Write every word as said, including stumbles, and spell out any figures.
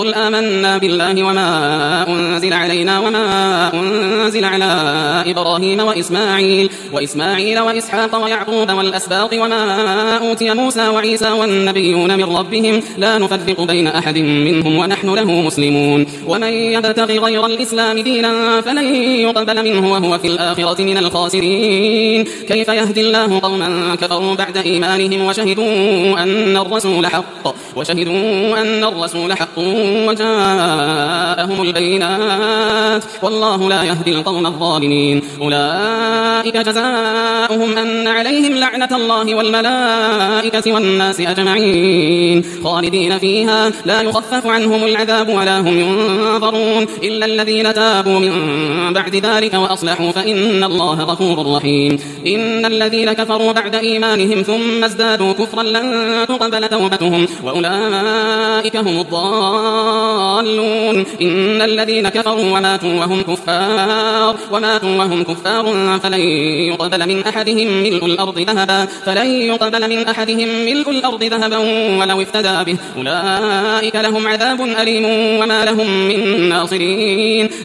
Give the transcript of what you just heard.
قل آمنا بالله وما أنزل علينا وما أنزل على إبراهيم وإسماعيل وإسماعيل وإسحاق ويعقوب والأسباط وما أوتي موسى وعيسى والنبيون من ربهم لا نفرق بين أحد منهم ونحن له مسلمون ومن يبتغي غير الإسلام دينا فلن يقبل منه وهو في الآخرة من الخاسرين كيف يهدي الله قوما كفروا بعد إيمانهم وشهدوا أن الرسول حق وشهدوا أن الرسول حق وجاءهم البينات والله لا يهدي القوم الظالمين أولئك جزاؤهم أن عليهم لعنة الله والملائكة والناس أجمعين خالدين فيها لا يخفف عنهم العذاب ولا هم ينظرون إلا الذين تابوا من بعد ذلك وأصلحوا فإن الله غفور رحيم إن الذين كفروا بعد إيمانهم ثم ازدادوا كفرا لن تقبل توبتهم وأولئك هم الضالون إن الذين كفروا وماتوا وهم كفار وماتوا وهم كفار فلن يقبل من أحدهم ملء الأرض ذهبا فلن يقبل من أحدهم ملء الأرض ذهبا ولو افتدى به أولئك لهم عذاب أليم وما لهم من ناصرين